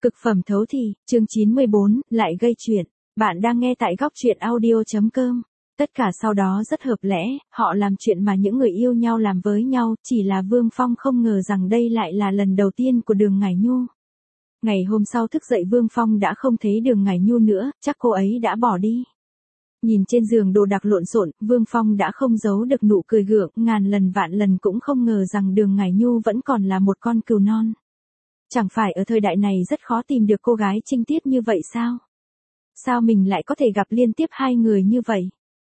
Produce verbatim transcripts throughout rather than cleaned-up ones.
Cực phẩm thấu thị, chương chín mươi bốn, lại gây chuyện. Bạn đang nghe tại góc truyện audio chấm com. Tất cả sau đó rất hợp lẽ, họ làm chuyện mà những người yêu nhau làm với nhau, chỉ là Vương Phong không ngờ rằng đây lại là lần đầu tiên của Đường Ngải Nhu. Ngày hôm sau thức dậy Vương Phong đã không thấy Đường Ngải Nhu nữa, chắc cô ấy đã bỏ đi. Nhìn trên giường đồ đạc lộn xộn, Vương Phong đã không giấu được nụ cười gượng, ngàn lần vạn lần cũng không ngờ rằng Đường Ngải Nhu vẫn còn là một con cừu non. Chẳng phải ở thời đại này rất khó tìm được cô gái trinh tiết như vậy sao? Sao mình lại có thể gặp liên tiếp hai người như vậy?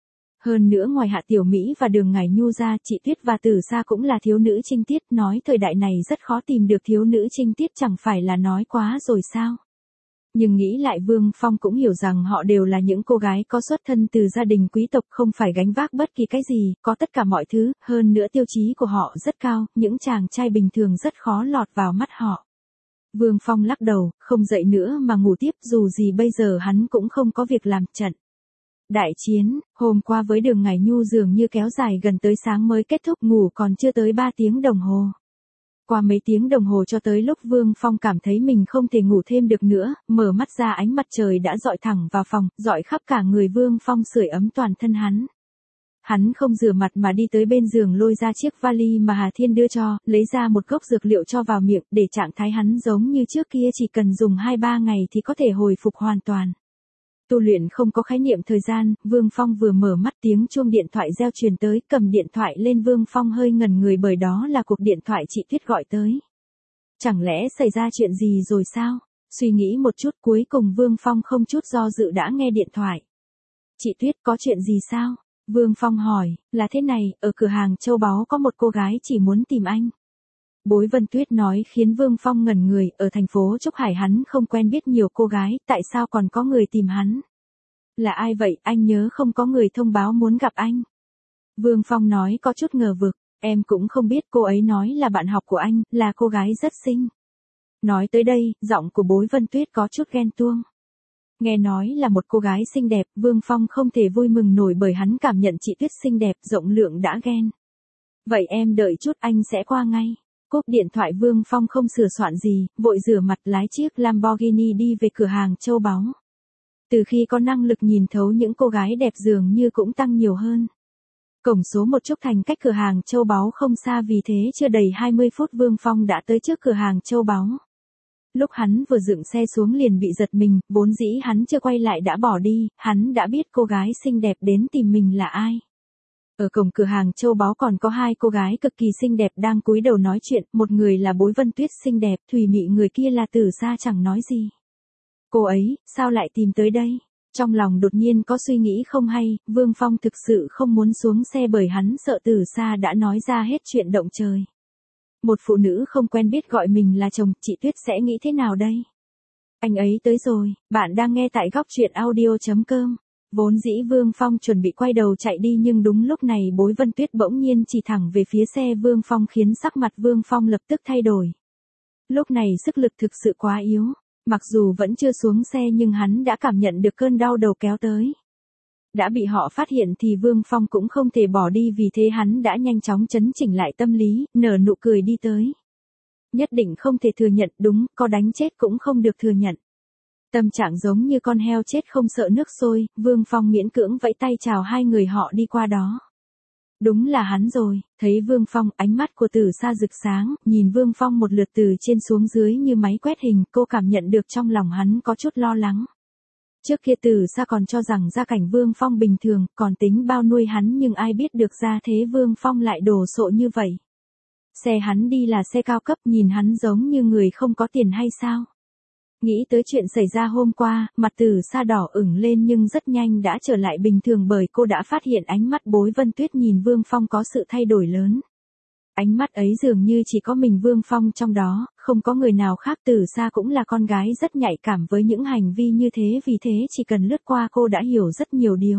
Hơn nữa ngoài Hạ Tiểu Mỹ và Đường Ngải Nhu ra, chị Tuyết và Tử Sa cũng là thiếu nữ trinh tiết, nói thời đại này rất khó tìm được thiếu nữ trinh tiết chẳng phải là nói quá rồi sao? Nhưng nghĩ lại Vương Phong cũng hiểu rằng họ đều là những cô gái có xuất thân từ gia đình quý tộc, không phải gánh vác bất kỳ cái gì, có tất cả mọi thứ, hơn nữa tiêu chí của họ rất cao, những chàng trai bình thường rất khó lọt vào mắt họ. Vương Phong lắc đầu, không dậy nữa mà ngủ tiếp, dù gì bây giờ hắn cũng không có việc làm. Trận đại chiến, hôm qua với Đường Ngải Nhu dường như kéo dài gần tới sáng mới kết thúc, ngủ còn chưa tới ba tiếng đồng hồ. Qua mấy tiếng đồng hồ cho tới lúc Vương Phong cảm thấy mình không thể ngủ thêm được nữa, mở mắt ra ánh mặt trời đã dọi thẳng vào phòng, dọi khắp cả người Vương Phong, sưởi ấm toàn thân hắn. Hắn không rửa mặt mà đi tới bên giường lôi ra chiếc vali mà Hà Thiên đưa cho, lấy ra một gốc dược liệu cho vào miệng, để trạng thái hắn giống như trước kia, chỉ cần dùng hai ba ngày thì có thể hồi phục hoàn toàn. Tu luyện không có khái niệm thời gian, Vương Phong vừa mở mắt tiếng chuông điện thoại reo truyền tới, cầm điện thoại lên Vương Phong hơi ngẩn người bởi đó là cuộc điện thoại chị Tuyết gọi tới. Chẳng lẽ xảy ra chuyện gì rồi sao? Suy nghĩ một chút cuối cùng Vương Phong không chút do dự đã nghe điện thoại. Chị Tuyết, có chuyện gì sao? Vương Phong hỏi, là thế này, ở cửa hàng châu báu có một cô gái chỉ muốn tìm anh. Bối Vân Tuyết nói khiến Vương Phong ngẩn người, ở thành phố Trúc Hải hắn không quen biết nhiều cô gái, tại sao còn có người tìm hắn? Là ai vậy, anh nhớ không có người thông báo muốn gặp anh. Vương Phong nói có chút ngờ vực, em cũng không biết, cô ấy nói là bạn học của anh, là cô gái rất xinh. Nói tới đây, giọng của Bối Vân Tuyết có chút ghen tuông. Nghe nói là một cô gái xinh đẹp, Vương Phong không thể vui mừng nổi bởi hắn cảm nhận chị Tuyết xinh đẹp, rộng lượng đã ghen. Vậy em đợi chút, anh sẽ qua ngay. Cúp điện thoại Vương Phong không sửa soạn gì, vội rửa mặt lái chiếc Lamborghini đi về cửa hàng châu báu. Từ khi có năng lực nhìn thấu những cô gái đẹp dường như cũng tăng nhiều hơn. Cổng số một Trúc Thành cách cửa hàng châu báu không xa, vì thế chưa đầy hai mươi phút Vương Phong đã tới trước cửa hàng châu báu. Lúc hắn vừa dựng xe xuống liền bị giật mình, vốn dĩ hắn chưa quay lại đã bỏ đi, hắn đã biết cô gái xinh đẹp đến tìm mình là ai. Ở cổng cửa hàng châu báu còn có hai cô gái cực kỳ xinh đẹp đang cúi đầu nói chuyện, một người là Bối Vân Tuyết xinh đẹp, thùy mị, người kia là Tử Sa chẳng nói gì. Cô ấy, sao lại tìm tới đây? Trong lòng đột nhiên có suy nghĩ không hay, Vương Phong thực sự không muốn xuống xe bởi hắn sợ Tử Sa đã nói ra hết chuyện động trời. Một phụ nữ không quen biết gọi mình là chồng, chị Tuyết sẽ nghĩ thế nào đây? Anh ấy tới rồi, bạn đang nghe tại góc truyện audio chấm com. Vốn dĩ Vương Phong chuẩn bị quay đầu chạy đi nhưng đúng lúc này Bối Vân Tuyết bỗng nhiên chỉ thẳng về phía xe Vương Phong khiến sắc mặt Vương Phong lập tức thay đổi. Lúc này sức lực thực sự quá yếu, mặc dù vẫn chưa xuống xe nhưng hắn đã cảm nhận được cơn đau đầu kéo tới. Đã bị họ phát hiện thì Vương Phong cũng không thể bỏ đi, vì thế hắn đã nhanh chóng chấn chỉnh lại tâm lý, nở nụ cười đi tới. Nhất định không thể thừa nhận, đúng, có đánh chết cũng không được thừa nhận. Tâm trạng giống như con heo chết không sợ nước sôi, Vương Phong miễn cưỡng vẫy tay chào hai người họ đi qua đó. Đúng là hắn rồi, thấy Vương Phong, ánh mắt của Tử Sa rực sáng, nhìn Vương Phong một lượt từ trên xuống dưới như máy quét hình, cô cảm nhận được trong lòng hắn có chút lo lắng. Trước kia Tử Sa còn cho rằng gia cảnh Vương Phong bình thường, còn tính bao nuôi hắn, nhưng ai biết được ra thế Vương Phong lại đồ sộ như vậy. Xe hắn đi là xe cao cấp, nhìn hắn giống như người không có tiền hay sao? Nghĩ tới chuyện xảy ra hôm qua, mặt Tử Sa đỏ ửng lên nhưng rất nhanh đã trở lại bình thường bởi cô đã phát hiện ánh mắt Bối Vân Tuyết nhìn Vương Phong có sự thay đổi lớn. Ánh mắt ấy dường như chỉ có mình Vương Phong trong đó, không có người nào khác. Tử Sa cũng là con gái rất nhạy cảm với những hành vi như thế, vì thế chỉ cần lướt qua cô đã hiểu rất nhiều điều.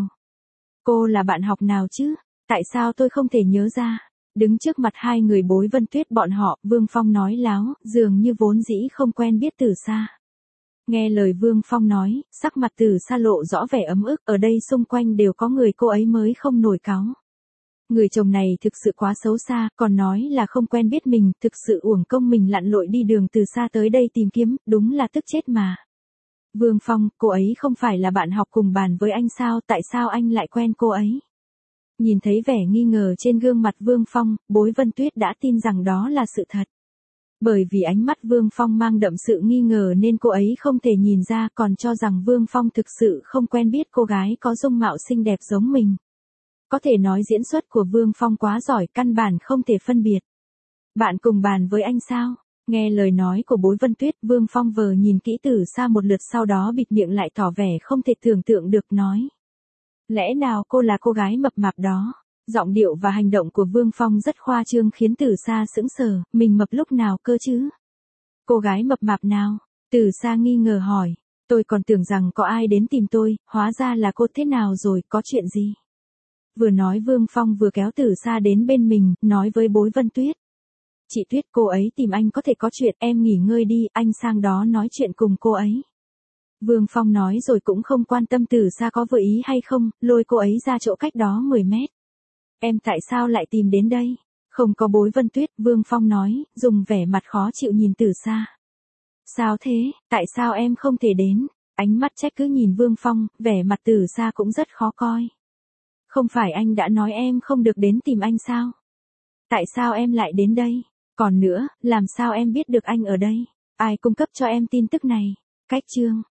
Cô là bạn học nào chứ? Tại sao tôi không thể nhớ ra? Đứng trước mặt hai người Bối Vân Tuyết bọn họ, Vương Phong nói láo, dường như vốn dĩ không quen biết Tử Sa. Nghe lời Vương Phong nói, sắc mặt Tử Sa lộ rõ vẻ ấm ức, ở đây xung quanh đều có người cô ấy mới không nổi cáu. Người chồng này thực sự quá xấu xa, còn nói là không quen biết mình, thực sự uổng công mình lặn lội đi đường từ xa tới đây tìm kiếm, đúng là tức chết mà. Vương Phong, cô ấy không phải là bạn học cùng bàn với anh sao, tại sao anh lại quen cô ấy? Nhìn thấy vẻ nghi ngờ trên gương mặt Vương Phong, Bối Vân Tuyết đã tin rằng đó là sự thật. Bởi vì ánh mắt Vương Phong mang đậm sự nghi ngờ nên cô ấy không thể nhìn ra, còn cho rằng Vương Phong thực sự không quen biết cô gái có dung mạo xinh đẹp giống mình. Có thể nói diễn xuất của Vương Phong quá giỏi, căn bản không thể phân biệt. Bạn cùng bàn với anh sao? Nghe lời nói của Bối Vân Tuyết, Vương Phong vờ nhìn kỹ từ xa một lượt, sau đó bịt miệng lại tỏ vẻ không thể tưởng tượng được nói. Lẽ nào cô là cô gái mập mạp đó? Giọng điệu và hành động của Vương Phong rất khoa trương khiến Từ Sa sững sờ, mình mập lúc nào cơ chứ? Cô gái mập mạp nào? Từ Sa nghi ngờ hỏi, tôi còn tưởng rằng có ai đến tìm tôi, hóa ra là cô. Thế nào rồi, có chuyện gì? Vừa nói Vương Phong vừa kéo Từ Sa đến bên mình, nói với Bối Vân Tuyết. Chị Tuyết, cô ấy tìm anh có thể có chuyện, em nghỉ ngơi đi, anh sang đó nói chuyện cùng cô ấy. Vương Phong nói rồi cũng không quan tâm Từ Sa có vừa ý hay không, lôi cô ấy ra chỗ cách đó mười mét. Em tại sao lại tìm đến đây? Không có Bối Vân Tuyết, Vương Phong nói, dùng vẻ mặt khó chịu nhìn Từ Sa. Sao thế, tại sao em không thể đến? Ánh mắt trách cứ nhìn Vương Phong, vẻ mặt Từ Sa cũng rất khó coi. Không phải anh đã nói em không được đến tìm anh sao? Tại sao em lại đến đây? Còn nữa, làm sao em biết được anh ở đây? Ai cung cấp cho em tin tức này? Cách chương